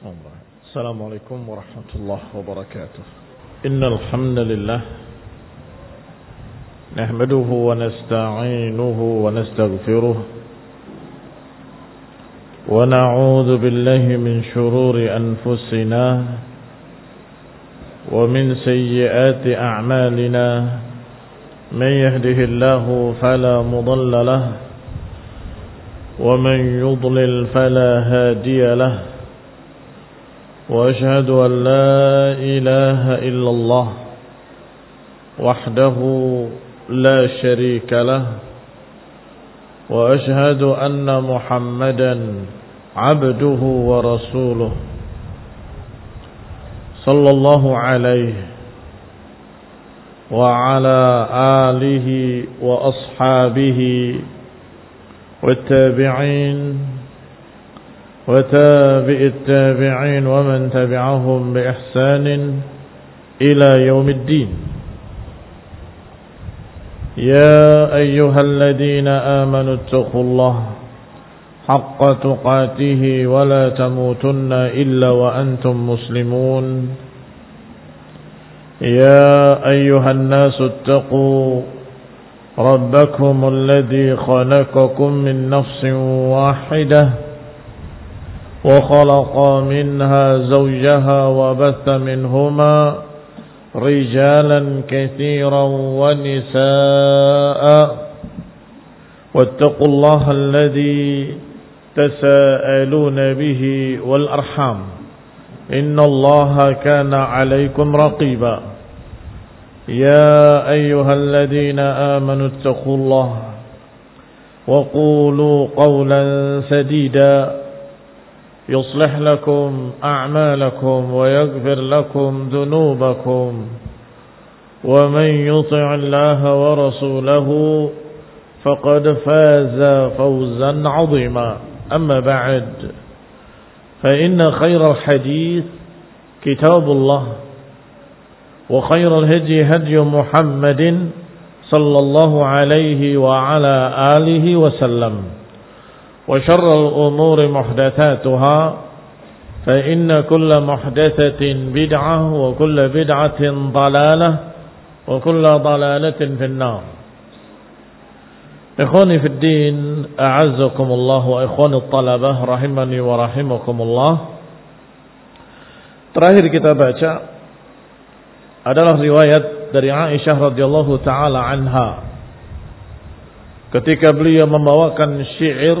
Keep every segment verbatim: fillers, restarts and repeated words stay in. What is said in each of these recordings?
السلام عليكم ورحمة الله وبركاته. إن الحمد لله نحمده ونستعينه ونستغفره ونعوذ بالله من شرور أنفسنا ومن سيئات أعمالنا. من يهده الله فلا مضل له ومن يضلل فلا هادي له. وأشهد أن لا إله إلا الله وحده لا شريك له. وأشهد أن محمدا عبده ورسوله صلى الله عليه وعلى آله وأصحابه والتابعين وتابع التابعين ومن تبعهم بإحسان إلى يوم الدين. يا أيها الذين آمنوا اتقوا الله حق تقاته ولا تموتن إلا وأنتم مسلمون. يا أيها الناس اتقوا ربكم الذي خلقكم من نفس واحدة وخلق منها زوجها وبث منهما رجالا كثيرا ونساء. واتقوا الله الذي تساءلون به والأرحام إن الله كان عليكم رقيبا. يا أيها الذين آمنوا اتقوا الله وقولوا قولا سديدا يصلح لكم أعمالكم ويغفر لكم ذنوبكم. ومن يطع الله ورسوله فقد فاز فوزا عظيما. أما بعد فإن خير الحديث كتاب الله وخير الهدي هدي محمد صلى الله عليه وعلى آله وسلم. وشر الأمور محدثاتها فإن كل محدثة بدعة وكل بدعة ضلالة وكل ضلالة في النار. إخواني في الدين أعزكم الله وإخواني الطلبة rahimani wa rahimakumullah. Terakhir kita baca adalah riwayat dari Aisyah radhiyallahu taala anha ketika beliau membawakan syair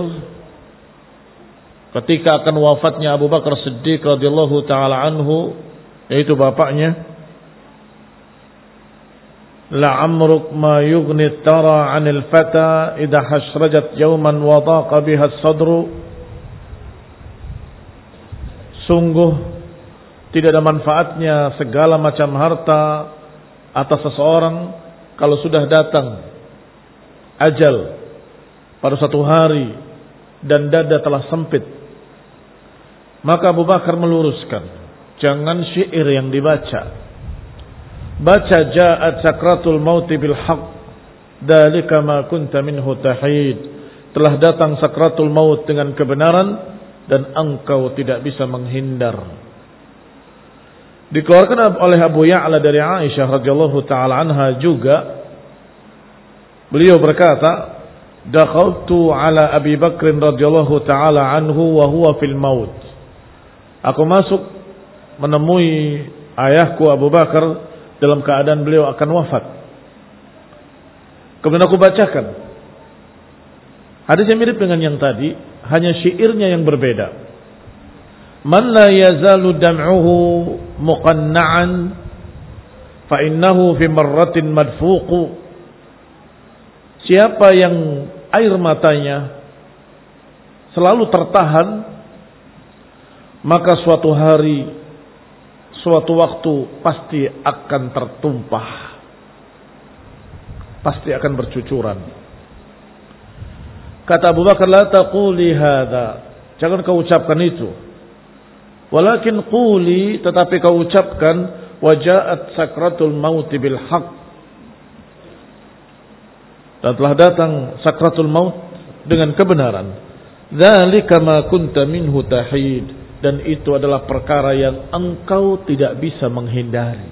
ketika akan wafatnya Abu Bakar Siddiq radhiyallahu taala anhu, yaitu bapaknya. La'amruk ma yughni tara 'anil fata idha hasrajat yawman wa daqa biha as-sadru. Sungguh tidak ada manfaatnya segala macam harta atas seseorang kalau sudah datang ajal pada suatu hari dan dada telah sempit. Maka Abu Bakar meluruskan, jangan syair yang dibaca. Baca ja'at sakratul mauti bil haqq dalika ma kunta minhu tahid. Telah datang sakratul maut dengan kebenaran dan engkau tidak bisa menghindar. Dikeluarkan oleh Abu Ya'la dari Aisyah radhiyallahu taala anha juga, beliau berkata, dakhaltu ala Abi Bakr radhiyallahu taala anhu wa huwa fil maut. Aku masuk menemui ayahku Abu Bakar dalam keadaan beliau akan wafat. Kemudian aku bacakan hadisnya mirip dengan yang tadi, hanya syairnya yang berbeda. Man la yazalu dam'uhu muqanna'an fa innahu fi marratin madfuqu. Siapa yang air matanya selalu tertahan, maka suatu hari, suatu waktu pasti akan tertumpah, pasti akan bercucuran. Kata Abu Bakar, la taquli hadza, jangan kau ucapkan itu. Walakin quli, tetapi kau ucapkan, wajaat sakratul maut bil haqq, dan telah datang sakratul maut dengan kebenaran. Dzalika ma kunta minhu tahid, dan itu adalah perkara yang engkau tidak bisa menghindari.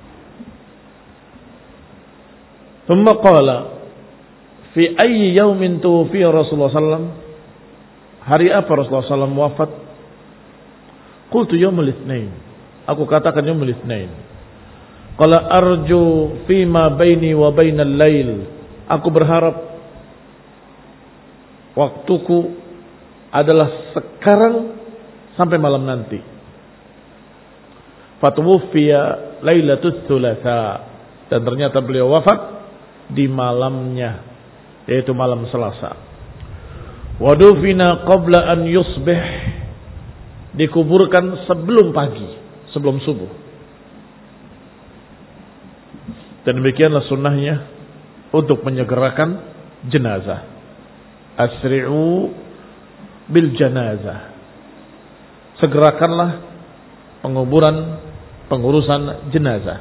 Thumma qala fi ayyi yawmin tuwfiya Rasulullah sallallahu alaihi wasallam, hari apa Rasulullah sallallahu alaihi wasallam wafat? Qultu yaumul itsnain, aku katakan yaumul itsnain. Qala arju fima baini wa bainal lail, aku berharap waktuku adalah sekarang sampai malam nanti. Fatuwfiya lailatul tsulatsa, dan ternyata beliau wafat di malamnya, yaitu malam Selasa. Wadufina qabla an yusbih, dikuburkan sebelum pagi, sebelum subuh. Dan demikianlah sunnahnya untuk menyegerakan jenazah. Asri'u bil janazah, segerakanlah penguburan, pengurusan jenazah.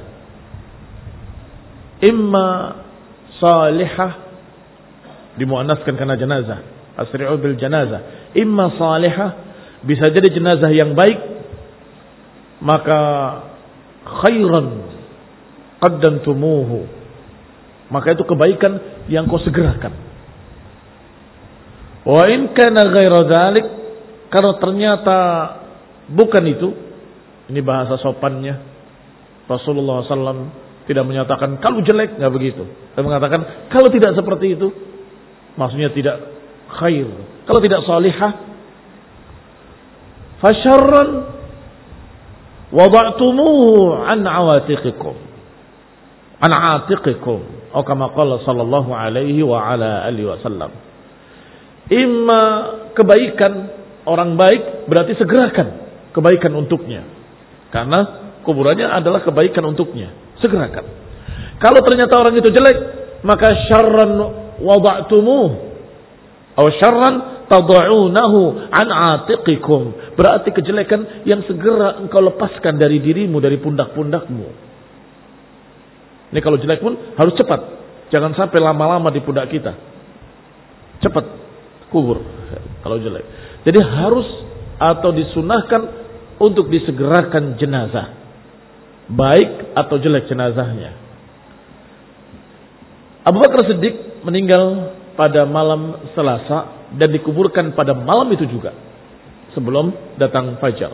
Imma salihah, dimuannaskan karena jenazah. Asri'u bil janazah. Imma salihah, bisa jadi jenazah yang baik, maka khairan qaddamtumuhu, maka itu kebaikan yang kau segerakan. Wa in kana ghaira dzalik, kalau ternyata bukan itu, ini bahasa sopannya. Rasulullah sallallahu alaihi wasallam tidak menyatakan kalau jelek, enggak begitu. Dia mengatakan kalau tidak seperti itu, maksudnya tidak khair, kalau tidak salihah, fasyarran wada'tumuhu an awatiqikum, an atiqikum, atau kama qala sallallahu alaihi wa ala alihi wasallam. Imma kebaikan, orang baik berarti segerakan kebaikan untuknya, karena kuburannya adalah kebaikan untuknya, segerakan. Kalau ternyata orang itu jelek, maka syarran wada'tumuh atau syarran tad'unahu an atiqikum, berarti kejelekan yang segera engkau lepaskan dari dirimu, dari pundak-pundakmu. Ini kalau jelek pun harus cepat, jangan sampai lama-lama di pundak kita. Cepat kubur kalau jelek. Jadi harus atau disunahkan untuk disegerakan jenazah, baik atau jelek jenazahnya. Abu Bakar Siddiq meninggal pada malam Selasa dan dikuburkan pada malam itu juga sebelum datang fajar.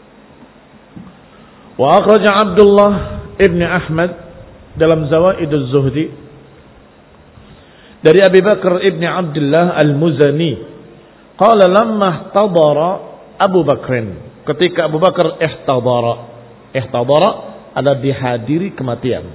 Wa akhraja Abdullah ibn Ahmad dalam Zawaiduz Zuhdi dari Abi Bakar ibn Abdullah al-Muzani, qala lamma ihtadara Abu Bakrin, ketika Abu Bakar ihtadara, ihtadara adalah dihadiri kematian.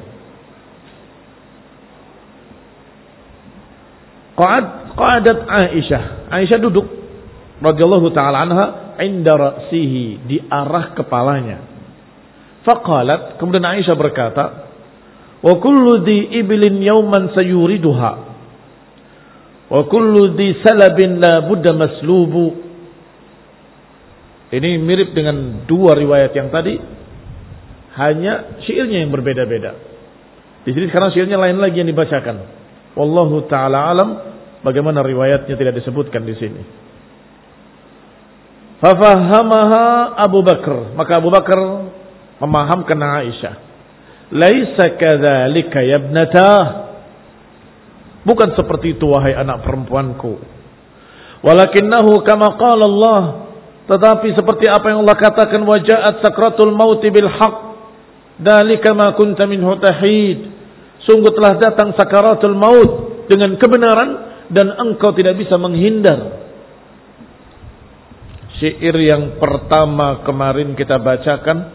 Qa'ad qa'adat Aisyah, Aisyah duduk radhiyallahu taala anha inda ra'sihi, di arah kepalanya. Faqalat, kemudian Aisyah berkata, wa kullu di ibilin yawman sayuriduha wa kullu di salabin la budda maslubu. Ini mirip dengan dua riwayat yang tadi, hanya syairnya yang berbeda-beda. Di sini sekarang syairnya lain lagi yang dibacakan. Wallahu taala alam bagaimana riwayatnya tidak disebutkan di sini. Fa fahamaha Abu Bakar, maka Abu Bakar memahamkan Aisyah. Laisa kadzalika ya ibnatah, bukan seperti itu wahai anak perempuanku. Walakinnahu kama qala Allah, tetapi seperti apa yang Allah katakan, waja'at sakratul mauti bil haqq dzalika ma kunta minhu tahid, sungguh telah datang sakaratul maut dengan kebenaran dan engkau tidak bisa menghindar. Syair yang pertama kemarin kita bacakan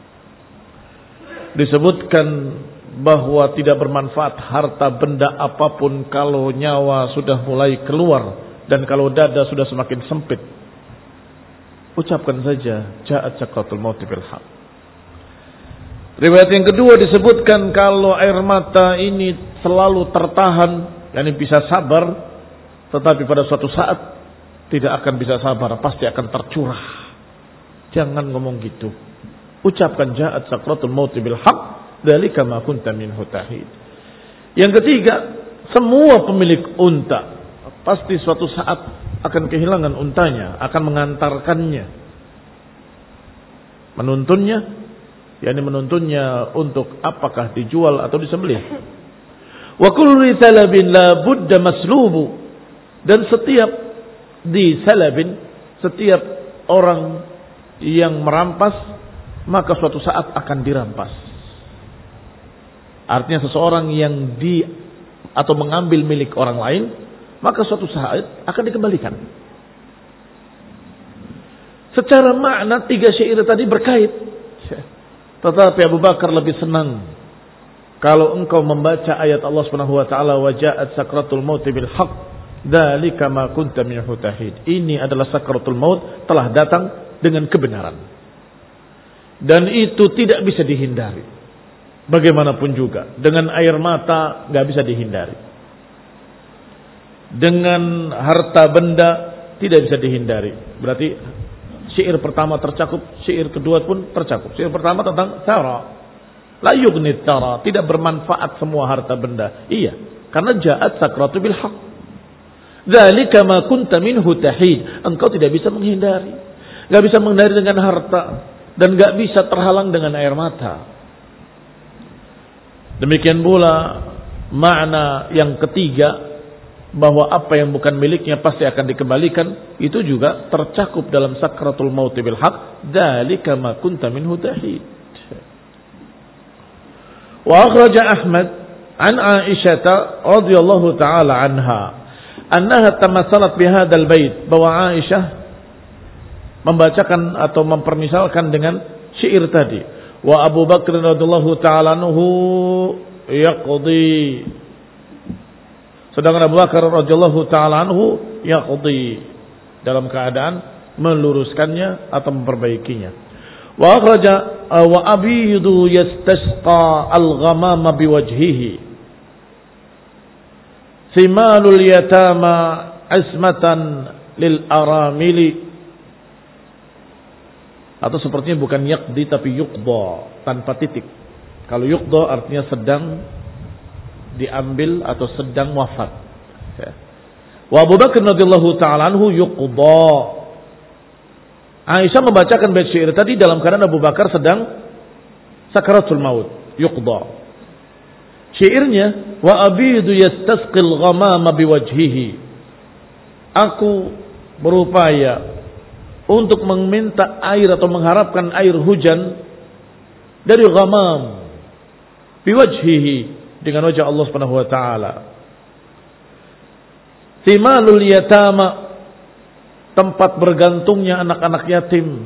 disebutkan bahwa tidak bermanfaat harta benda apapun kalau nyawa sudah mulai keluar dan kalau dada sudah semakin sempit. Ucapkan saja ja'at sakratul maut bil haqq. Riwayat yang kedua disebutkan kalau air mata ini selalu tertahan, yakni bisa sabar, tetapi pada suatu saat tidak akan bisa sabar, pasti akan tercurah. Jangan ngomong gitu. Ucapkan ja'at sakratul maut bil haqq. Dzalika ma kunta minhu tahid. Yang ketiga, semua pemilik unta pasti suatu saat akan kehilangan untanya, akan mengantarkannya. Menuntunnya, yakni menuntunnya untuk apakah dijual atau disembelih. Wa kullu thalabin la budda maslubu, dan setiap di salabin, setiap orang yang merampas maka suatu saat akan dirampas. Artinya seseorang yang di atau mengambil milik orang lain maka suatu saat akan dikembalikan. Secara makna tiga syair tadi berkait. Tetapi Abu Bakar lebih senang kalau engkau membaca ayat Allah Subhanahu wa taala, wa ja'at sakratul maut bil haqq dzalika ma kunta minhu tahid. Ini adalah sakratul maut telah datang dengan kebenaran. Dan itu tidak bisa dihindari. Bagaimanapun juga, dengan air mata enggak bisa dihindari. Dengan harta benda tidak bisa dihindari. Berarti syair pertama tercakup, syair kedua pun tercakup. Syair pertama tentang tara. La yughni tara, tidak bermanfaat semua harta benda. Iya, karena ja'at sakratu bil haqq. Dzalika ma kunta minhu tahid. Engkau tidak bisa menghindari. Enggak bisa menghindari dengan harta dan enggak bisa terhalang dengan air mata. Demikian pula makna yang ketiga, bahwa apa yang bukan miliknya pasti akan dikembalikan, itu juga tercakup dalam sakratul maut bil haqq, dzalika ma kunta minhu tahid. Wa akhraja Ahmad an Aisyah radhiyallahu taala anha annaha tamassalat bi hadzal bait, bahwa Aisyah membacakan atau mempermisalkan dengan syair tadi. Wa Abu Bakr radhiyallahu taala anhu yaqdi, sedangkan Abu Bakar radhiyallahu taala anhu yaqdi, dalam keadaan meluruskannya atau memperbaikinya. Wa akhraja wa abidu yastasqa al-ghamama biwajhihi simalul yatama asmatan lil aramili, atau sepertinya bukan yaqdi tapi yuqda tanpa titik. Kalau yuqda artinya sedang diambil atau sedang wafat. Wa Abu Bakar radhiyallahu taala anhu yuqda. Aisyah membacakan bait syair tadi dalam keadaan Abu Bakar sedang sakaratul maut, yuqda. Syairnya wa abidu yastasqil ghamama biwajhihi. Aku berupaya untuk meminta air atau mengharapkan air hujan dari ghamam biwajhihi, dengan wajah Allah Subhanahu wa taala. Thimalul yatama, tempat bergantungnya anak-anak yatim.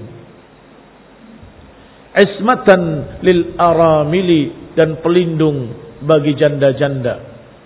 Ismatan lil aramili, dan pelindung bagi janda-janda.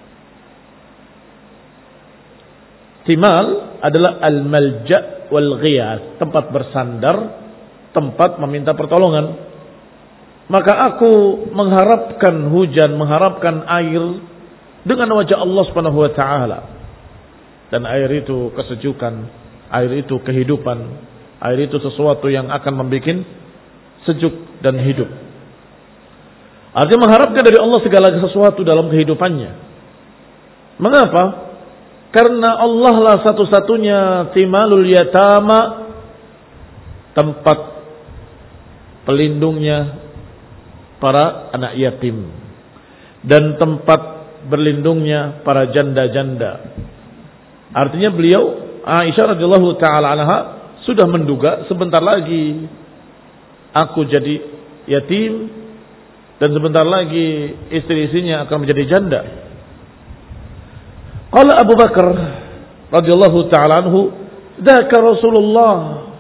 Thimal adalah al-malja' wal ghiyas, tempat bersandar, tempat meminta pertolongan. Maka aku mengharapkan hujan, mengharapkan air dengan wajah Allah Subhanahu wa taala. Dan air itu kesejukan, air itu kehidupan, air itu sesuatu yang akan membuat sejuk dan hidup. Artinya mengharapkan dari Allah segala sesuatu dalam kehidupannya. Mengapa? Karena Allah lah satu-satunya timalul yatama, tempat pelindungnya para anak yatim, dan tempat berlindungnya para janda-janda. Artinya beliau, Aisyah radhiyallahu taala anha, sudah menduga sebentar lagi aku jadi yatim dan sebentar lagi istri-istrinya akan menjadi janda. Qala Abu Bakar radhiyallahu taala anhu, dzaka Rasulullah.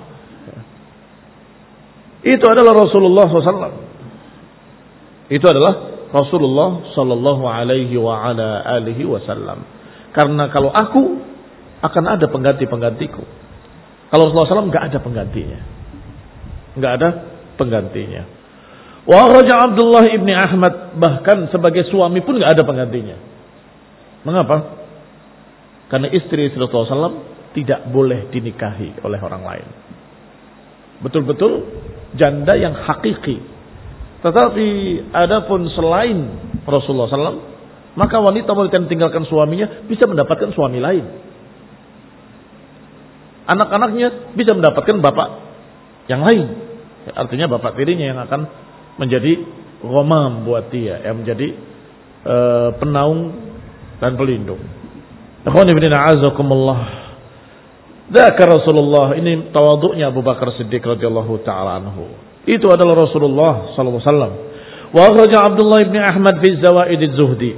Itu adalah Rasulullah sallallahu alaihi wasallam. Itu adalah Rasulullah sallallahu alaihi wa ala alihi wasallam. Karena kalau aku, akan ada pengganti-penggantiku. Kalau Rasulullah sallallahu alaihi wasallam enggak ada penggantinya. Enggak ada penggantinya. Wa raja Abdullah ibni Ahmad, bahkan sebagai suami pun enggak ada penggantinya. Mengapa? Karena istri Rasulullah sallallahu alaihi wasallam tidak boleh dinikahi oleh orang lain. Betul-betul janda yang hakiki. Tetapi adapun selain Rasulullah sallallahu alaihi wasallam, maka wanita-wanita yang tinggalkan suaminya bisa mendapatkan suami lain. Anak-anaknya bisa mendapatkan bapak yang lain. Artinya bapak tirinya yang akan menjadi ghamam buat dia, yang menjadi uh, penaung dan pelindung. Ikhwani fillah azakumullah. Dzakar Rasulullah, ini tawadhu'nya Abu Bakar Siddiq radhiyallahu taala anhu. Itu adalah Rasulullah sallallahu alaihi wasallam. Wa akhraja Abdullah ibn Ahmad fi Zawaid az-Zuhdi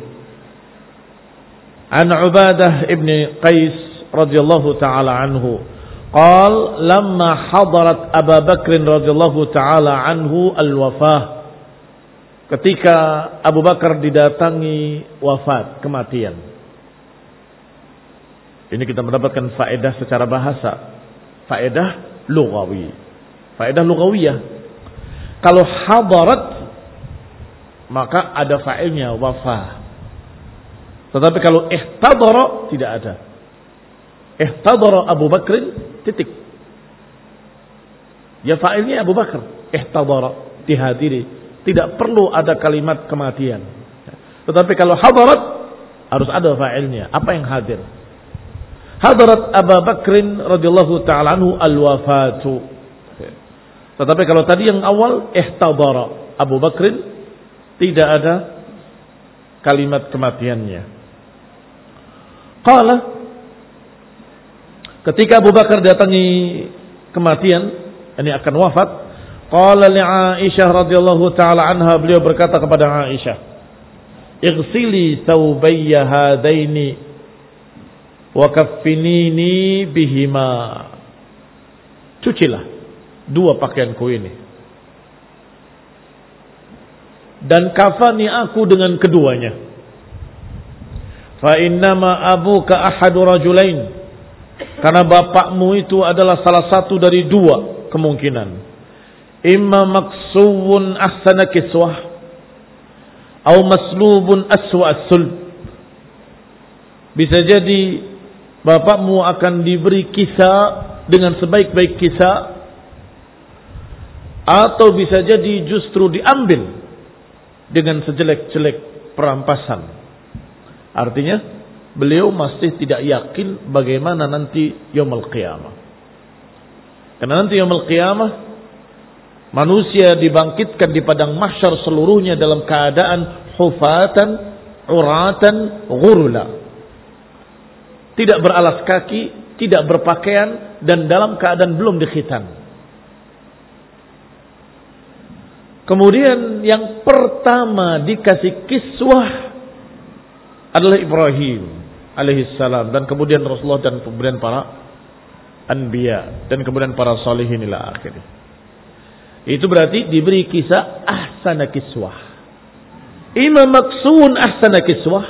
an Ubadah ibn Qais radhiyallahu taala anhu qal lamma hadarat Abu Bakr radhiyallahu taala anhu al-wafah, ketika Abu Bakar didatangi wafat, kematian. Ini kita mendapatkan faedah secara bahasa, faedah lughawi, faedah lughawiyah. Kalau hadarat maka ada fa'ilnya wafah. Tetapi kalau ihtadara tidak ada. Ihtadara Abu Bakr titik. Ya fa'ilnya Abu Bakar, ihtadara, dihadiri. Tidak perlu ada kalimat kematian. Tetapi kalau hadarat harus ada fa'ilnya. Apa yang hadir? Hadarat Abu Bakr radhiyallahu ta'ala anhu al-wafatu. Tetapi kalau tadi yang awal ihtadara Abu Bakr, tidak ada kalimat kematiannya. Qala, ketika Abu Bakar datangi kematian, ini akan wafat, qala li Aisyah radhiyallahu ta'ala anha, beliau berkata kepada Aisyah, "Ighsili thawbayya hadaini wa kaffinini bihima." Cucilah dua pakaianku ini dan kafani aku dengan keduanya. Fa innama abuka ahadu rajulain, karena bapakmu itu adalah salah satu dari dua kemungkinan. Imma maksuwun ahsana kiswah atau maslubun aswa as-sulb. Bisa jadi bapakmu akan diberi kisah dengan sebaik-baik kisah, atau bisa jadi justru diambil dengan sejelek-jelek perampasan. Artinya beliau masih tidak yakin bagaimana nanti yaumul qiyamah. Karena nanti yaumul qiyamah manusia dibangkitkan di padang mahsyar seluruhnya dalam keadaan hufatan, uratan, ghurla. Tidak beralas kaki, tidak berpakaian, dan dalam keadaan belum dikhitan. Kemudian yang pertama dikasih kiswah adalah Ibrahim alaihissalam, dan kemudian Rasulullah, dan kemudian para anbiya, dan kemudian para salihin ila akhirnya. Itu berarti diberi kisah ahsana kiswah. Imam maksun ahsana kiswah,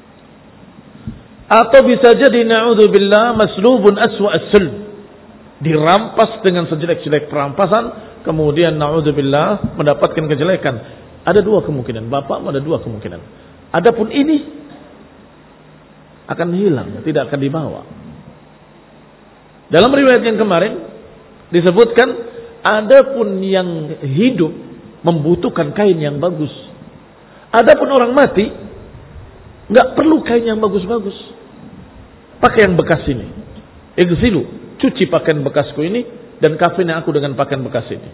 atau bisa jadi na'udzubillah maslubun aswa as-sulb, dirampas dengan sejelek-jelek perampasan, kemudian na'udzubillah mendapatkan kejelekan. Ada dua kemungkinan, bapak ada dua kemungkinan. Adapun ini akan hilang, tidak akan dibawa. Dalam riwayat yang kemarin disebutkan, adapun yang hidup membutuhkan kain yang bagus. Adapun orang mati nggak perlu kain yang bagus-bagus. Pakai yang bekas ini. Igzilu, cuci pakaian bekasku ini dan kafini aku dengan pakaian bekas ini.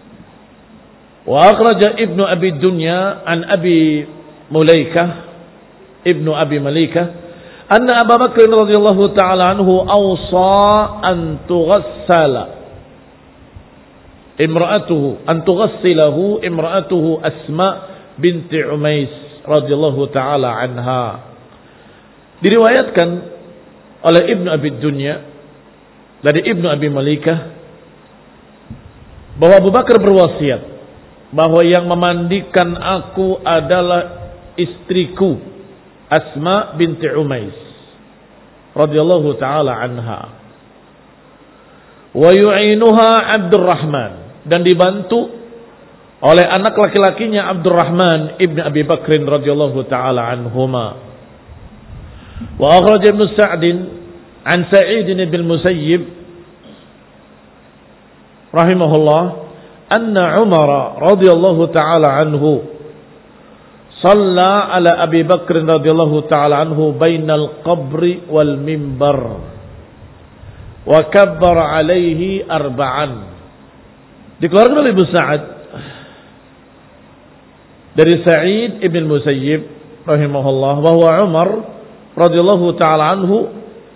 Wa akhraja Ibnu Abi Dunya an Abi Mulaikah, Ibnu Abi Mulaikah, anna Abu Bakr radhiyallahu ta'ala anhu awsa an tughassala imra'atuhu an tughassilahu imra'atuhu Asma binti Umais radhiyallahu ta'ala anha. Diriwayatkan oleh Ibnu Abi Dunya dari Ibnu Abi Mulaikah bahwa Abu Bakar berwasiat bahwa yang memandikan aku adalah istriku Asma binti Umais radhiyallahu taala anha, wa yu'inuha Abdurrahman, dan dibantu oleh anak laki-lakinya Abdurrahman ibn Abi Bakr radhiyallahu taala anhuma. Wa akhraj Ibnu Sa'd an Sa'id bin Musayyib rahimahullah anna Umar radhiyallahu taala anhu Salla ala Abi Bakr radhiyallahu ta'ala anhu bainal qabri wal mimbar wa kabbara alaihi arba'an. Dikeluarkan oleh Ibnu Sa'ad dari Sa'id ibn Musayyib rahimahullah bahwa Umar radhiyallahu taala anhu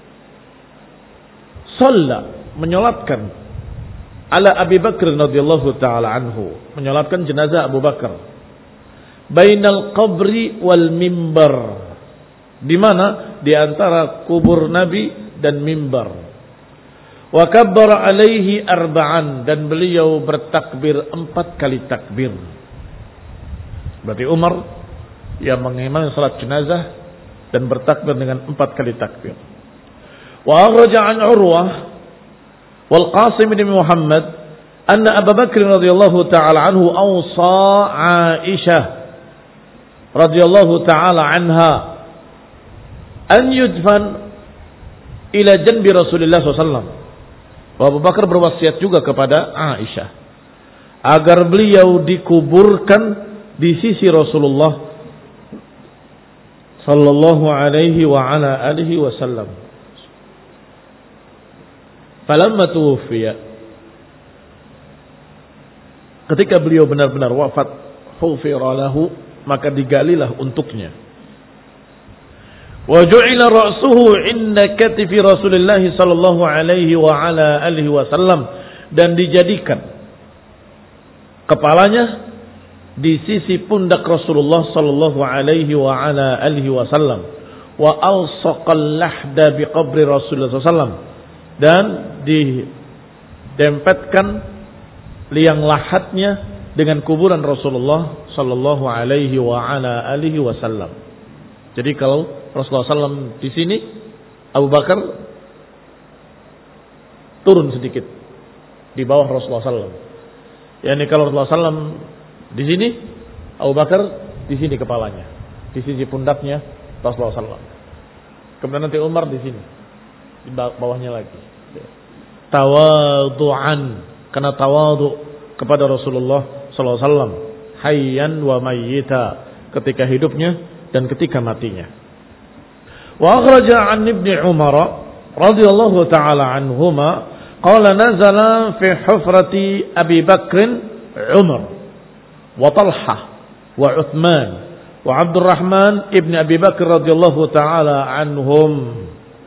shalla menyolatkan ala Abi Bakr radhiyallahu taala anhu, menyolatkan jenazah Abu Bakar bainal qabri wal mimbar, di mana di antara kubur Nabi dan mimbar. Wa kabbara alaihi arba'an, dan beliau bertakbir empat kali takbir. Berarti Umar yang mengimami salat jenazah dan bertakbir dengan empat kali takbir. Wa akhraja an Urwah wal Qasim bin Muhammad anna Abu Bakr radhiyallahu ta'ala anhu awsa Aisyah radhiyallahu ta'ala anha an yudfan ila janbi Rasulullah sallallahu alaihi wasallam. Abu Bakar berwasiat juga kepada Aisyah agar beliau dikuburkan di sisi Rasulullah sallallahu alaihi wa ala alihi wasallam. Falamma tuwfiya, ketika beliau benar-benar wafat, hufira lahu, maka digalilah untuknya. Wa ju'ila ra'suhu inda katifi Rasulullah sallallahu alaihi wa ala alihi wasallam, dan dijadikan kepalanya di sisi pundak Rasulullah sallallahu alaihi wa ala alihi wasallam. Wa alsaqal lahda bi qabri Rasulullah sallallahu alaihi wasallam, dan didempetkan liang lahatnya dengan kuburan Rasulullah sallallahu alaihi wa ala alihi wasallam. Jadi kalau Rasulullah sallallahu alaihi wasallam di sini, Abu Bakar turun sedikit di bawah Rasulullah sallallahu alaihi wasallam. Yani kalau Rasulullah sallallahu alaihi wasallam di sini, Abu Bakar di sini kepalanya, di sisi pundaknya Rasulullah sallallahu alaihi wasallam. Kemudian nanti Umar di sini, di bawahnya lagi. Tawadu'an, karena tawadu kepada Rasulullah sallallahu alaihi wasallam, hayyan wa mayyita, ketika hidupnya dan ketika matinya. Wa akhraja an Ibnu Umar radhiyallahu taala anhuma qala nazala fi hufrati Abi Bakr Umar wa Talha wa Uthman wa Abdurrahman ibn Abi Bakr radhiyallahu taala anhum.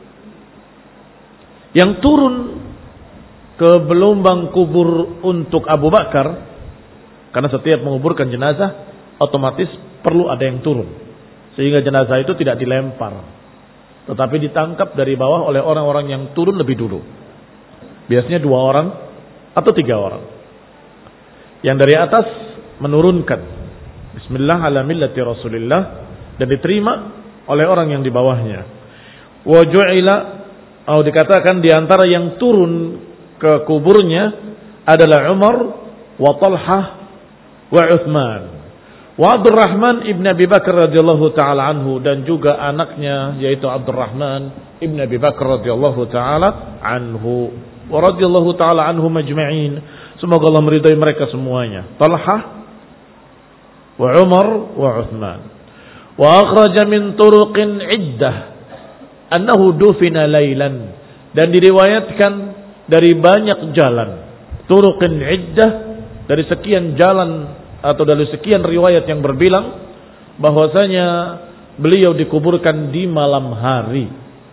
Yang turun ke belumbang kubur untuk Abu Bakar, karena setiap menguburkan jenazah otomatis perlu ada yang turun, sehingga jenazah itu tidak dilempar, tetapi ditangkap dari bawah oleh orang-orang yang turun lebih dulu. Biasanya dua orang atau tiga orang. Yang dari atas menurunkan Bismillah ala millati Rasulillah, dan diterima oleh orang yang di bawahnya. Wa ju'ila, atau dikatakan di antara yang turun ke kuburnya adalah Umar wa Talha wa Uthman wa Abdurrahman ibn Abi Bakar radhiyallahu taala anhu, dan juga anaknya yaitu Abdurrahman ibn Abi Bakar radhiyallahu taala anhu wa radhiyallahu taala anhum ajma'in. Semoga Allah meridai mereka semuanya. Talha wa Umar wa Uthman. Wa akhraja min turuqin iddah annahu dufina lailan, dan diriwayatkan dari banyak jalan, turuqin iddah, dari sekian jalan atau dari sekian riwayat yang berbilang bahwasanya beliau dikuburkan di malam hari.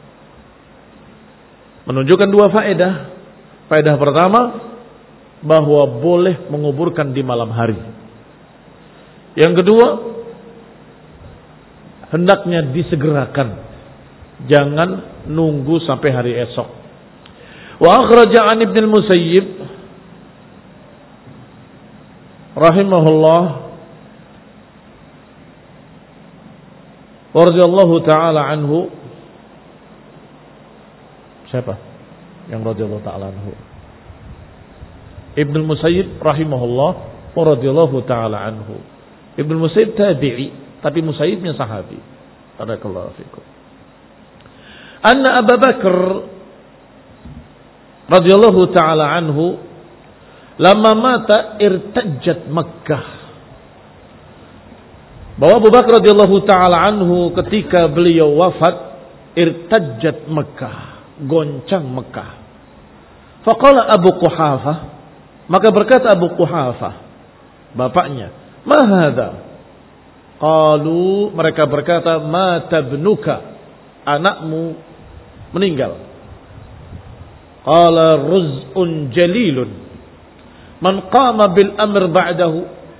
Menunjukkan dua faedah. Faedah pertama, bahwa boleh menguburkan di malam hari. Yang kedua, hendaknya disegerakan, jangan nunggu sampai hari esok. Wa akhraja an Ibnu Musayyib rahimahullah radhiyallahu taala anhu. Siapa yang radhiyallahu taala anhu? Ibnu Musayyib rahimahullah wa radhiyallahu taala anhu. Ibnu Musayyib tabi'i, tapi Musayyibnya sahabi. Barakallahu fikum. Anna Abu Bakar radhiyallahu taala anhu lamma mata irtajjat Makkah. Bahwa Abu Bakar radhiyallahu taala anhu ketika beliau wafat, irtajjat Makkah, goncang Makkah. Faqala Abu Quhafah, Maka berkata Abu Quhafah, bapaknya, "Ma hadza?" Qalu, mereka berkata, "Mata ibnuka." Anakmu meninggal. Qala ruz'un jalilun man qama bil amr ba'dahu.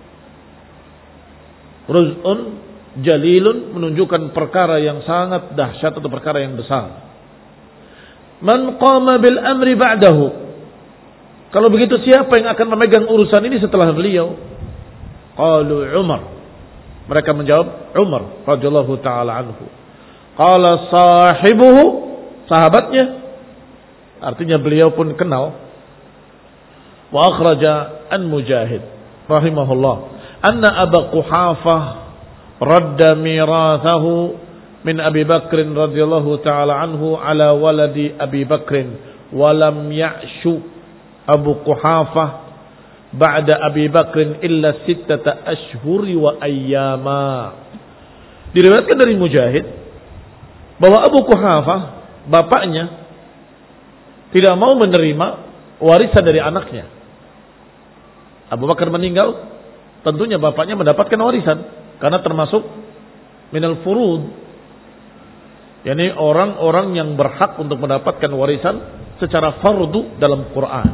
Ruz'un jalilun menunjukkan perkara yang sangat dahsyat atau perkara yang besar. Man qama bil amri ba'dahu. Kalau begitu siapa yang akan memegang urusan ini setelah beliau? Qalu Umar. Mereka menjawab Umar radhiyallahu taala anhu. Qala sahibuhu, sahabatnya, artinya beliau pun kenal. Wa akhraja an Mujahid rahimahullah anna Abu Quhafah radda mirathahu min Abi Bakr radhiyallahu taala anhu ala waladi Abi Bakr wa lam ya'shu Abu Quhafah ba'da Abi Bakr illa sittata ashhuri wa ayyama. Diriwayatkan dari Mujahid bahwa Abu Quhafah, bapaknya, tidak mau menerima warisan dari anaknya. Abu Bakar meninggal, tentunya bapaknya mendapatkan warisan karena termasuk minal furud, yakni orang-orang yang berhak untuk mendapatkan warisan secara fardu dalam Quran.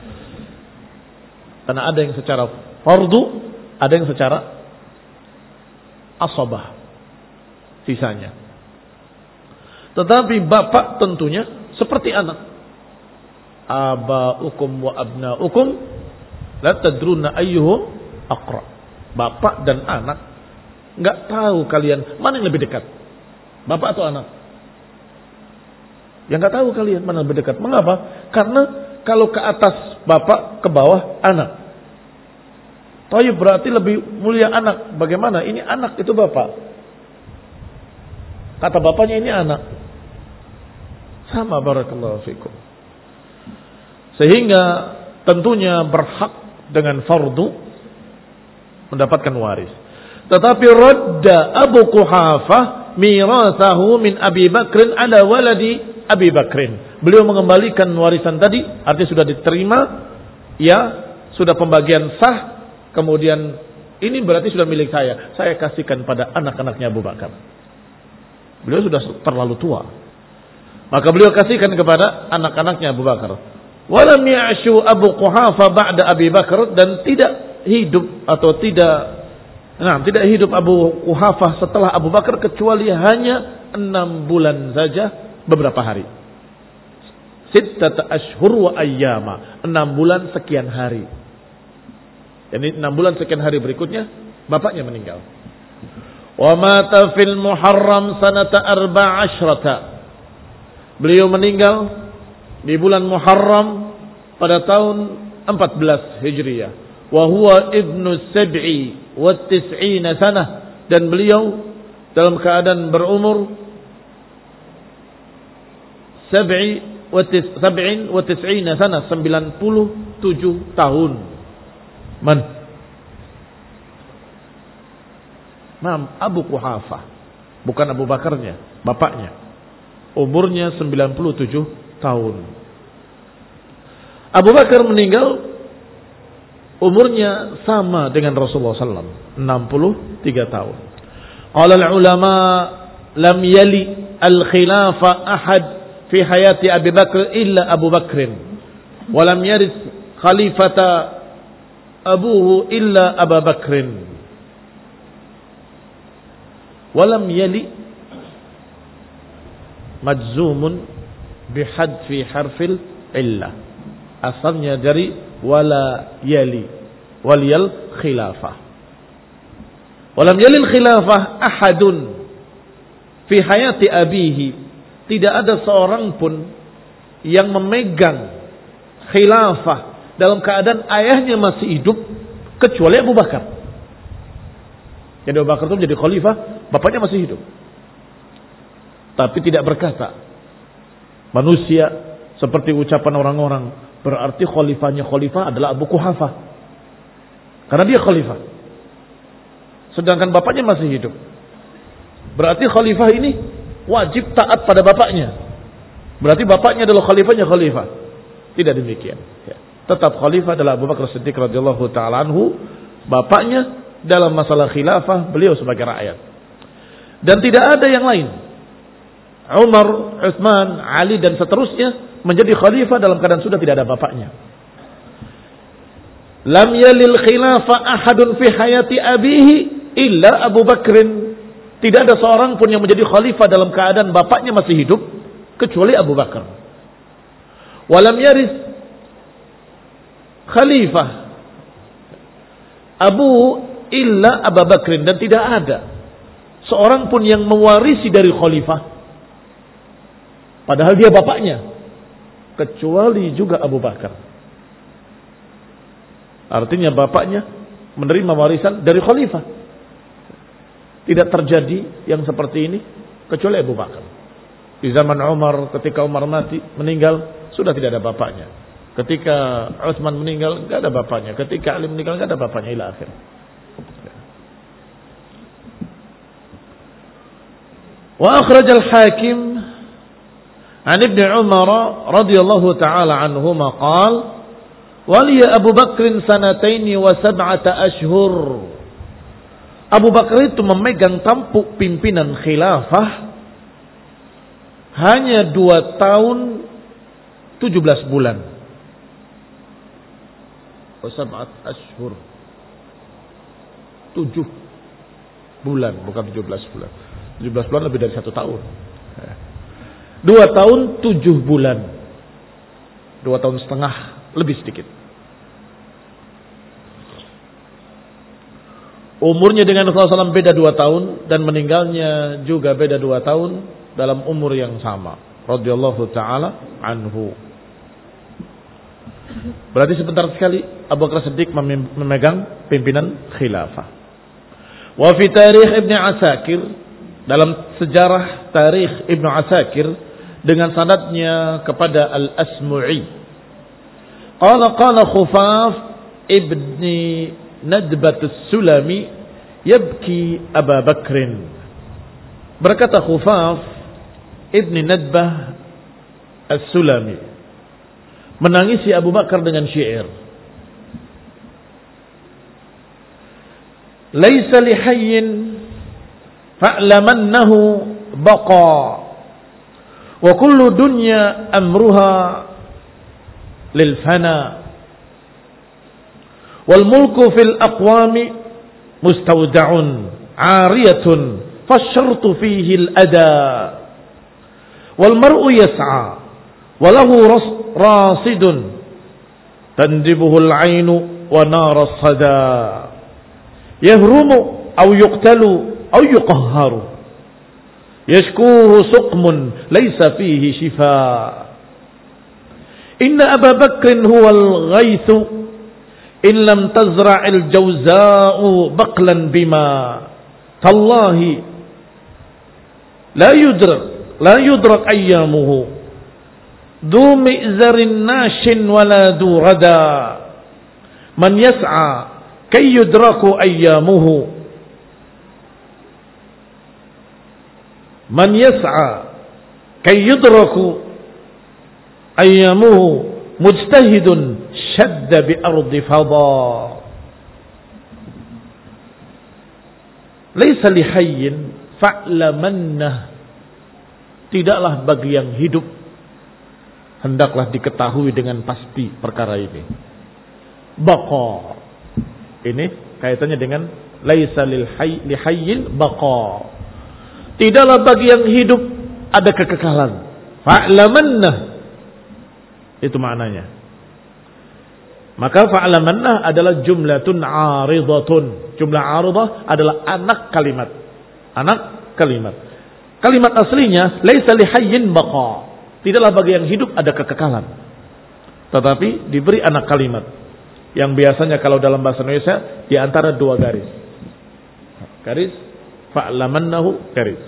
Karena ada yang secara fardu, ada yang secara asabah, sisanya. Tetapi bapak tentunya seperti anak. Abaukum wa abnaukum la tadruna ayyuhum aqra. Bapak dan anak enggak tahu kalian mana yang lebih dekat. Bapak atau anak? Yang enggak tahu kalian mana yang lebih dekat. Mengapa? Karena kalau ke atas bapak, ke bawah anak. Thayyib berarti lebih mulia anak. Bagaimana? Ini anak, itu bapak. Kata bapaknya ini anak. Sama, barakallahu fikum. Sehingga tentunya berhak dengan fardu mendapatkan waris. Tetapi radda Abu Quhafah mirathahu min Abi Bakr ala waladi Abi Bakr. Beliau mengembalikan warisan tadi, artinya sudah diterima, ya, sudah pembagian sah, kemudian ini berarti sudah milik saya. Saya kasihkan pada anak-anaknya Abu Bakar. Beliau sudah terlalu tua. Maka beliau kasihkan kepada anak-anaknya Abu Bakar. Walam ya'shu Abu Quhafah ba'da Abi Bakar, dan tidak hidup atau tidak nah, tidak hidup Abu Quhafah setelah Abu Bakar kecuali hanya enam bulan saja, beberapa hari. Sittata ashhur wa ayyama, enam bulan sekian hari. Jadi enam bulan sekian hari berikutnya bapaknya meninggal. Wa mata fil Muharram sanata arba'a asyrata. Beliau meninggal di bulan Muharram pada tahun empat belas Hijriah. Wa huwa ibnu sab'i wa tis'ina sanah, dan beliau dalam keadaan berumur sab'i wa tis sab'in wa tis'ina sanah, sembilan puluh tujuh tahun. Man? Nam Abu Quhafah, bukan Abu Bakarnya, bapaknya. Umurnya sembilan puluh tujuh tahun. Abu Bakar meninggal umurnya sama dengan Rasulullah sallallahu alaihi wasallam, enam puluh tiga tahun. Qala al-ulama lam yali al-khilafa ahad fi hayati Abi Bakr illa Abu Bakr, wa lam yaris khalifata abuhu illa Abu Bakr. Wa lam yali majzumun bihadfi harfil illah. Asalnya dari wala yali, waliyal khilafah. Walam yalil khilafah ahadun fi hayati abihi. Tidak ada seorang pun yang memegang khilafah dalam keadaan ayahnya masih hidup kecuali Abu Bakar. Jadi Abu Bakar itu menjadi khalifah, bapaknya masih hidup. Tapi tidak berkata manusia seperti ucapan orang-orang, berarti khalifahnya khalifah adalah Abu Quhafah karena dia khalifah, sedangkan bapaknya masih hidup. Berarti khalifah ini wajib taat pada bapaknya, berarti bapaknya adalah khalifahnya khalifah. Tidak demikian ya. tetap khalifah adalah Abu Bakar Siddiq radhiyallahu taala anhu, bapaknya. Dalam masalah khilafah beliau sebagai rakyat. Dan tidak ada yang lain. Umar, Utsman, Ali dan seterusnya menjadi khalifah dalam keadaan sudah tidak ada bapaknya. Lam yalil khilafah ahadun fi hayati abihi illa Abu Bakrin. Tidak ada seorang pun yang menjadi khalifah dalam keadaan bapaknya masih hidup kecuali Abu Bakar. Walam yaris khalifah Abu illa Abu Bakrin, dan tidak ada seorang pun yang mewarisi dari khalifah padahal dia bapaknya kecuali juga Abu Bakar. Artinya bapaknya menerima warisan dari khalifah. Tidak terjadi yang seperti ini kecuali Abu Bakar. Di zaman Umar, ketika Umar mati meninggal, sudah tidak ada bapaknya. Ketika Utsman meninggal, tidak ada bapaknya. Ketika Ali meninggal, tidak ada bapaknya, ila akhir. Wa akhraj al-Hakim an Ibn Umar radhiyallahu ta'ala anhuma qala waliya Abu Bakr sanataini wa sab'ata ashhur. Abu Bakar itu memegang tampuk pimpinan khilafah hanya dua tahun tujuh belas bulan. Wa sab'at ashhur. Tujuh bulan, bukan tujuh belas bulan. tujuh belas bulan lebih dari satu tahun. Dua tahun tujuh bulan. Dua tahun setengah lebih sedikit. Umurnya dengan Rasulullah shallallahu alaihi wasallam beda dua tahun. Dan meninggalnya juga beda dua tahun. Dalam umur yang sama. Radhiyallahu ta'ala anhu. Berarti sebentar sekali Abu Bakar Siddiq memegang pimpinan khilafah. Wa fi tarikh Ibn Asakir, dalam sejarah tarikh Ibnu Asakir dengan sanadnya kepada Al-Asmu'i. Qala qala Khufaf ibni Nadbat As-Sulami yabki Abu Bakrin. Berkata Khufaf ibni Nadbah As-Sulami, menangisi Abu Bakar dengan syair. Laisa lihayyin fa'lamannahu baqa wa kullu dunya amruha lil fana wal mulku fil aqwami mustawda'un 'ariyatun fasyartu fihi al ada wal mar'u yas'a wa lahu rasidun tandibuhu al 'ainu wa nar as-sada yahrumu aw yuqtalu أو يقهر يشكوه سقم ليس فيه شفاء إن أبا بكر هو الغيث إن لم تزرع الجوزاء بقلا بما تالله لا يدرك لا يدرك أيامه ذو مئزر ناش ولا ذو ردى من يسعى كي يدرك أيامه Man yas'a kay yudraku ayyamuhu mujtahidun shadda bi ardi fadha. Laisa lihayyin fa'lamannah. Tidaklah bagi yang hidup, hendaklah diketahui dengan pasti perkara ini. Baqa. Ini kaitannya dengan laisa lil hayy lihayyin baqa. Tidaklah bagi yang hidup ada kekekalan. Fa'lamannah. Itu maknanya. Maka fa'lamannah adalah jumlatun 'aridatun. Jumlah 'aridah adalah anak kalimat. Anak kalimat. Kalimat aslinya laisa lihayyin baqa. Tidaklah bagi yang hidup ada kekekalan. Tetapi diberi anak kalimat yang biasanya kalau dalam bahasa Indonesia di antara dua garis. Garis fa'lamannahu garis.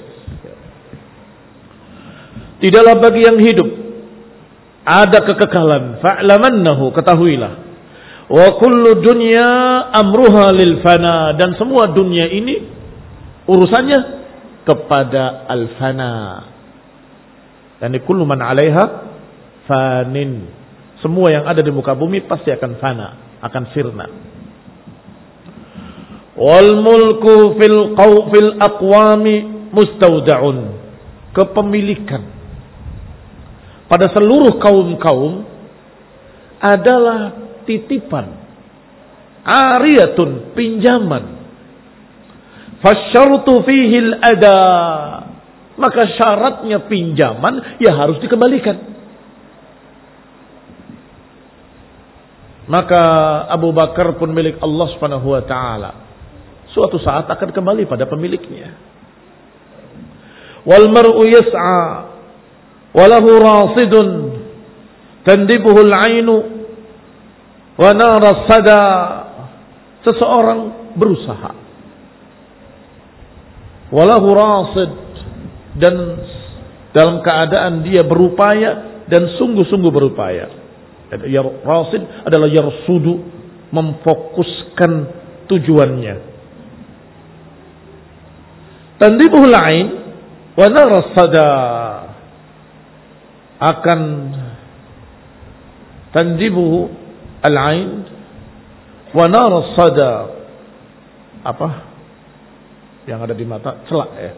Tidaklah bagi yang hidup ada kekekalan. Fa'lamannahu, ketahuilah. Wa kullu dunya amruha lil fana, dan semua dunia ini urusannya kepada al fana. Yani kullu man 'alaiha fanin. Semua yang ada di muka bumi pasti akan fana, akan sirna. Wal mulku fil qaw fil aqwami mustaudaun. Kepemilikan pada seluruh kaum-kaum adalah titipan, ariyatun, pinjaman. Fasyartu fihi al-ada. Maka syaratnya pinjaman ya harus dikembalikan. Maka Abu Bakar pun milik Allah Subhanahu wa taala. Suatu saat akan kembali pada pemiliknya. Wal mar'u yas'a wa lahu rasidun tandibuhu al-'ainu wa nara sada. Seseorang berusaha. Wa lahu rasid, dan dalam keadaan dia berupaya dan sungguh-sungguh berupaya. Rasid adalah yarsudu, memfokuskan tujuannya. Tandibuhul ain wa nara sada, akan tandibuhu al-ain wa nara sada, apa yang ada di mata, celak ya,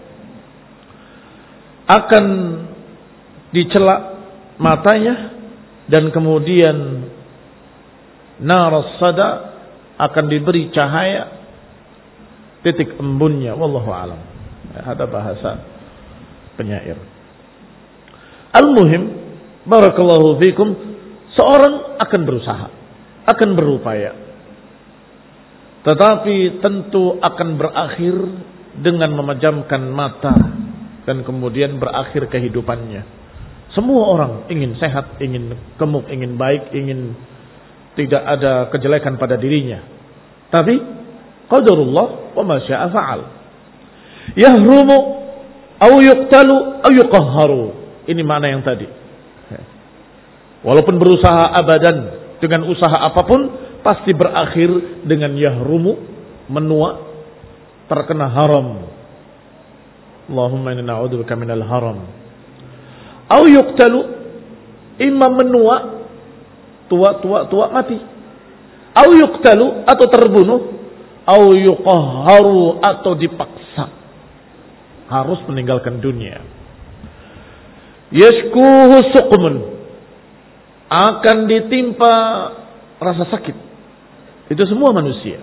akan dicelak matanya, dan kemudian naras sada, akan diberi cahaya titik embunnya. Wallahu alam. Ada bahasa penyair. Al-muhim, barakallahu fikum, seorang akan berusaha, akan berupaya, tetapi tentu akan berakhir dengan memejamkan mata dan kemudian berakhir kehidupannya. Semua orang ingin sehat, ingin gemuk, ingin baik, ingin tidak ada kejelekan pada dirinya. Tapi qadarullah wa ma syaa fa'al. Yahrumu aw yuqtalu aw yuqahharu. Ini makna yang tadi. Walaupun berusaha abadan dengan usaha apapun, pasti berakhir dengan yahrumu, menua, terkena haram. Allahumma inna na'udzubika minal haram. Au yuqtalu, imam menua, tua tua tua mati. Au yuqtalu, atau terbunuh. Au yuqahharu, atau dipaksa harus meninggalkan dunia. Yashkuhu suqmun, akan ditimpa rasa sakit. Itu semua manusia.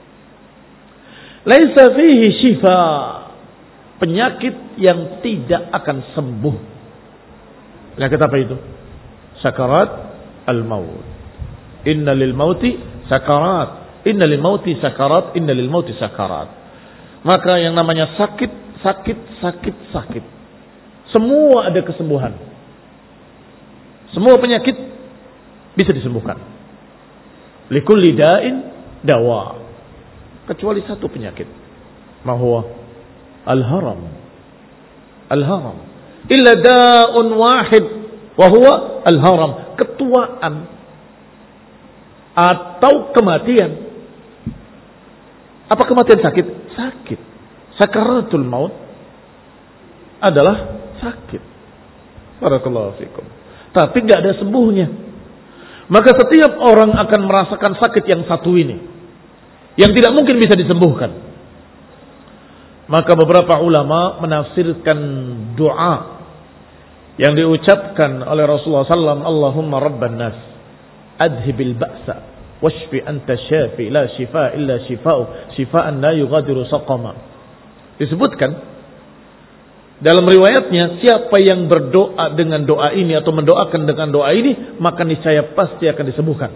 Laisa fihi syifa, penyakit yang tidak akan sembuh. Penyakit apa itu? Sakarat al-maut. Inna lil mauti sakarat. Inna lil mauti sakarat. Inna lil mauti sakarat. Maka yang namanya sakit, sakit, sakit, sakit. Semua ada kesembuhan. Semua penyakit bisa disembuhkan. Likulli da'in dawa. Kecuali satu penyakit. Mahuwa al-haram. Al-haram. Illa da'un wahid wa huwa al-haram, ketuaan atau kematian. Apa kematian? Sakit. Sakit. Sakaratul maut adalah sakit. Barakallahu fikum. Tapi enggak ada sembuhnya. Maka setiap orang akan merasakan sakit yang satu ini, yang tidak mungkin bisa disembuhkan. Maka beberapa ulama menafsirkan doa yang diucapkan oleh Rasulullah sallallahu alaihi wasallam, Allahumma rabban nas adhibil ba'sa washfi anta syafi la shifa illa shifa'u shifaan la yughadiru saqama. Disebutkan dalam riwayatnya, siapa yang berdoa dengan doa ini atau mendoakan dengan doa ini, maka niscaya pasti akan disembuhkan.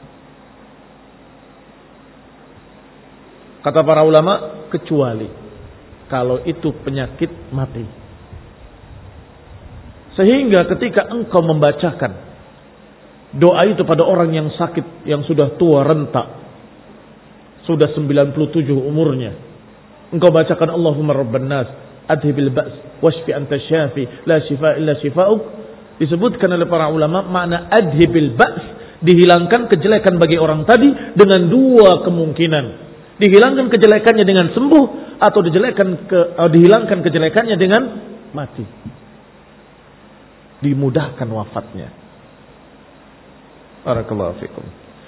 Kata para ulama, kecuali kalau itu penyakit mati. Sehingga ketika engkau membacakan doa itu pada orang yang sakit, yang sudah tua renta, sudah sembilan puluh tujuh umurnya, engkau bacakan Allahumma rabban nas adhibil ba's washfi anta syafi la shifa illa shifa'uk. Disebutkan oleh para ulama, makna adhibil ba's, dihilangkan kejelekan bagi orang tadi dengan dua kemungkinan. Dihilangkan kejelekannya dengan sembuh, atau dijelekan ke, atau dihilangkan kejelekannya dengan mati. Dimudahkan wafatnya. Barakallahu fikum.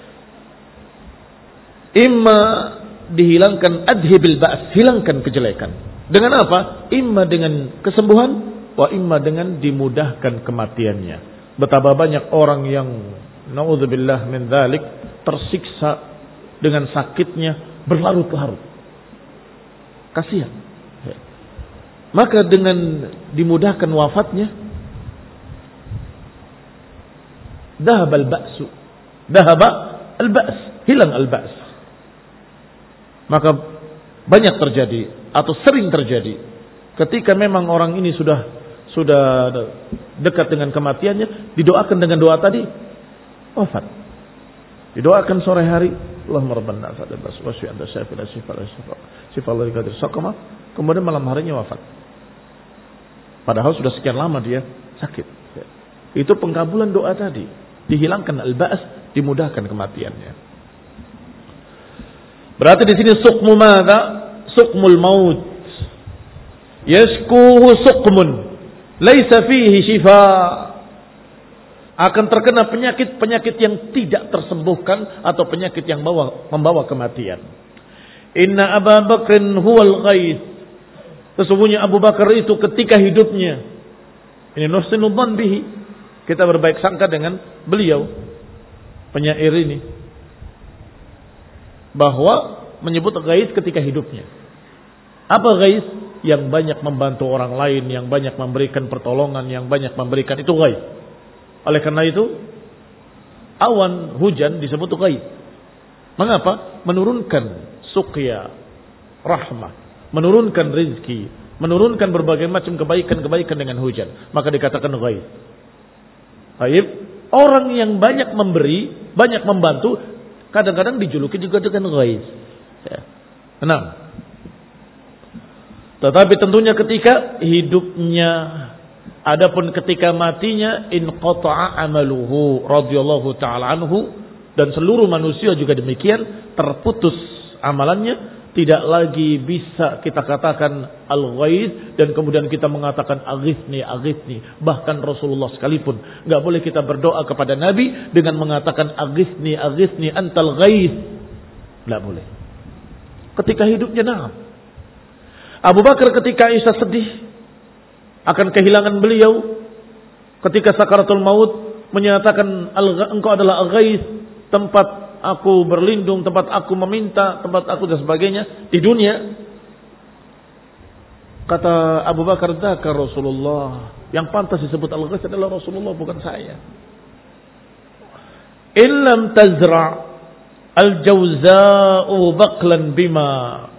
Imma dihilangkan adhibil ba's, hilangkan kejelekan. Dengan apa? Imma dengan kesembuhan, wa imma dengan dimudahkan kematiannya. Betapa banyak orang yang naudzubillah min dzalik tersiksa dengan sakitnya berlarut-larut. Kasihan. Maka dengan dimudahkan wafatnya, dahaba al-ba'su. Dahaba al-ba's, hilang al-ba's. Maka banyak terjadi atau sering terjadi ketika memang orang ini sudah sudah dekat dengan kematiannya, didoakan dengan doa tadi, wafat. Didoakan sore hari, Allahumma rabban nas adabas wasfi anta syafi la syifa la syifa syifa la qadir saqama, kemudian malam harinya wafat. Padahal sudah sekian lama dia sakit. Itu pengkabulan doa tadi, dihilangkan al-ba's, dimudahkan kematiannya. Berarti di sini suqmu madza? Suqmul maut. Yashkuhu suqmun laisa fihi shifa. Akan terkena penyakit-penyakit yang tidak tersembuhkan atau penyakit yang membawa, membawa kematian. Inna Abu Bakrin huwal ghaith. Sesungguhnya Abu Bakar itu ketika hidupnya, ini nuhsinu dzan bihi, kita berbaik sangka dengan beliau penyair ini, bahwa menyebut ghaith ketika hidupnya. Apa ghaith? Yang banyak membantu orang lain, yang banyak memberikan pertolongan, yang banyak memberikan, itu ghaith. Oleh karena itu awan hujan disebut ghaith. Mengapa? Menurunkan suqya, rahmah, menurunkan rizki, menurunkan berbagai macam kebaikan-kebaikan dengan hujan, maka dikatakan ghaith. Baik, orang yang banyak memberi, banyak membantu, kadang-kadang dijuluki juga dengan ghaith. Ya. Enam. Tetapi tentunya ketika hidupnya, adapun ketika matinya, in qata'a amaluhu radhiyallahu ta'ala anhu, dan seluruh manusia juga demikian, terputus amalannya, tidak lagi bisa kita katakan al-ghaith, dan kemudian kita mengatakan aghithni, aghithni. Bahkan Rasulullah sekalipun enggak boleh kita berdoa kepada Nabi dengan mengatakan aghithni, aghithni antal ghaith. Enggak boleh. Ketika hidupnya, na'am. Abu Bakar ketika Aisyah sedih akan kehilangan beliau, ketika sakaratul maut menyatakan engkau adalah al-ghaith, tempat aku berlindung, tempat aku meminta, tempat aku dan sebagainya di dunia. Kata Abu Bakar, dzaka Rasulullah, yang pantas disebut al-ghaith adalah Rasulullah, bukan saya. Illam tazra' al-jawza'u baqlan bima.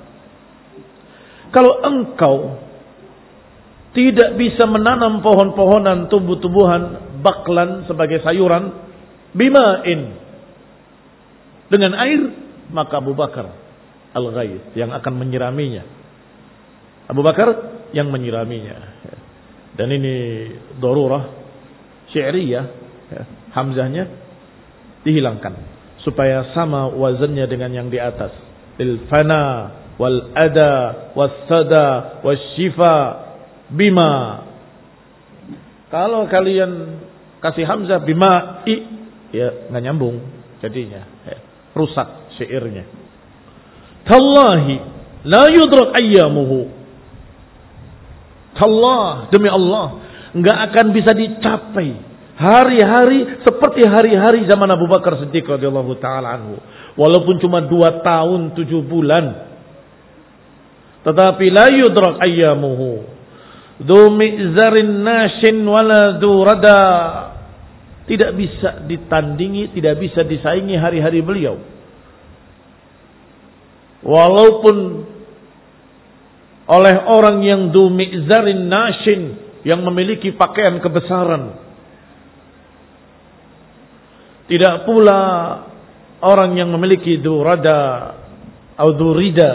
Kalau engkau tidak bisa menanam pohon-pohonan, tumbuh-tumbuhan, baklan sebagai sayuran, bima'in, dengan air, maka Abu Bakar al-ghaith yang akan menyiraminya. Abu Bakar yang menyiraminya. Dan ini darurah syi'riyah, hamzahnya dihilangkan supaya sama wazannya dengan yang di atas. Lil fana wal ada was sada was shifa bima. Kalau kalian kasih hamzah bima i, ya nggak nyambung jadinya, ya, rusak syairnya. Tallahi la yudrak ayyamuhu. Tallah, demi Allah, nggak akan bisa dicapai hari-hari seperti hari-hari zaman Abu Bakar Siddiq radhiyallahu taala anhu, walaupun cuma dua tahun tujuh bulan. Tetapi la yudrak ayyamuhu dzu mi'zarin nashin wala dzu rada, tidak bisa ditandingi, tidak bisa disaingi hari-hari beliau. Walaupun oleh orang yang dzu mi'zarin nashin, yang memiliki pakaian kebesaran, tidak pula orang yang memiliki dzu rada atau dzu rida,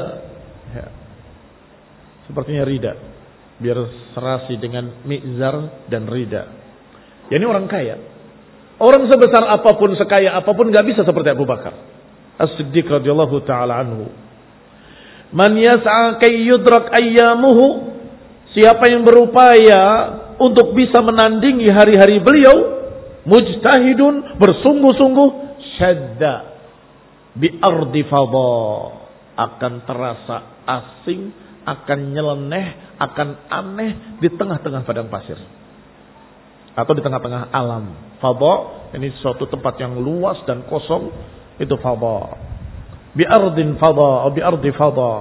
sepertinya rida, biar serasi dengan mizar dan rida. Ya, ini orang kaya. Orang sebesar apapun, sekaya apapun, gak bisa seperti Abu Bakar As-Siddiq radhiyallahu ta'ala anhu. Man yas'a kay yudrak ayyamuhu, siapa yang berupaya untuk bisa menandingi hari-hari beliau, mujtahidun, bersungguh-sungguh, syadda bi ardi fadha, akan terasa asing, akan nyeleneh, akan aneh di tengah-tengah padang pasir atau di tengah-tengah alam. Fadha ini suatu tempat yang luas dan kosong, itu fadha. Bi ardin fadha atau bi ardi fadha.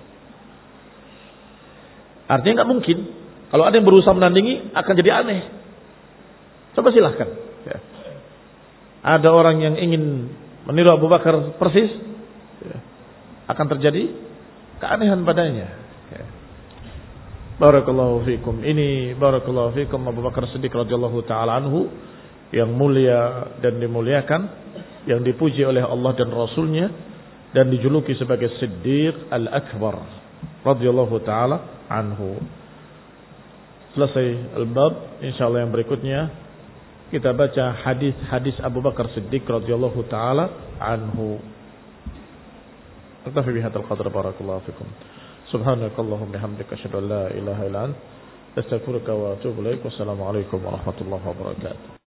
Artinya enggak mungkin kalau ada yang berusaha menandingi akan jadi aneh. Coba silahkan. Ya. Ada orang yang ingin meniru Abu Bakar persis, ya, akan terjadi keanehan padanya. Ya. Barakallahu fikum. Ini barakallahu fikum Abu Bakar Siddiq radhiyallahu taala anhu yang mulia dan dimuliakan, yang dipuji oleh Allah dan Rasulnya, dan dijuluki sebagai Siddiq Al-Akbar radhiyallahu taala anhu. Selesai al-bab, insyaallah yang berikutnya kita baca hadis-hadis Abu Bakar Siddiq radhiyallahu taala anhu. Aktafi bihadzal qadr, barakallahu fikum. Subhanakallahumma bihamdika asyhadu an la ilaha illa anta astaghfiruka wa atubu ilaik. Wassalamu alaikum warahmatullahi wabarakatuh.